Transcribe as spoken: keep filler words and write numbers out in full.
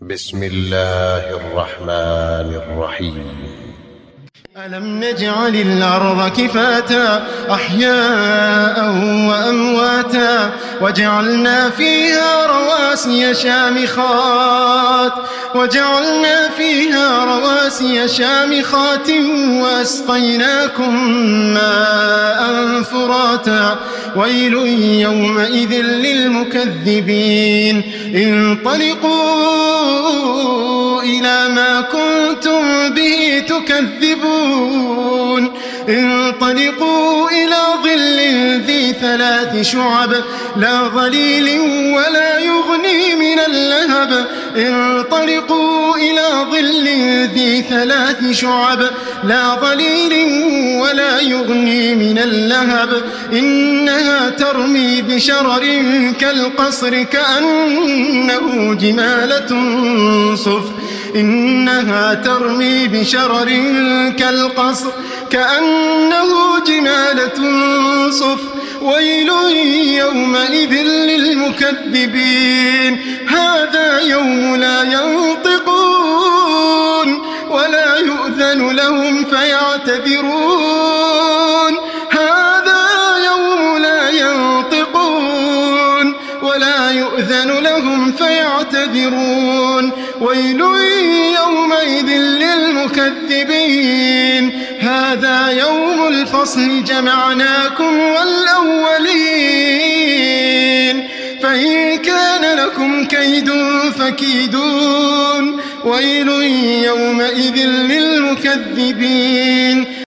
بسم الله الرحمن الرحيم. ألم نجعل الأرض كفاتا أحياء وأمواتا وجعلنا فيها رواسي شامخات وجعلنا فيها رواسي شامخات وأسقيناكم ماء فراتا ويل يومئذ للمكذبين انطلقوا إلى ما كنتم به تكذبون انطلقوا إلى ظل ذي ثلاث شعب لا ظليل ولا يغني من اللهب انطلقوا إلى ظل ذي ثلاث شعب لا ظليل ولا يغني من اللهب إنها ترمي بشرر كالقصر كأنه جمالة صفر إنها ترمي بشرر كالقصر كأنه جمالة صفر ويل يومئذ للمكذبين هذا يوم لا ينطقون ولا يؤذن لهم فيعتذرون هذا يوم لا ينطقون ولا يؤذن لهم فيعتذرون ويل يومئذ للمكذبين هذا يوم الفصل جمعناكم والأولين فإن كان لكم كيد فكيدون ويل يومئذ للمكذبين.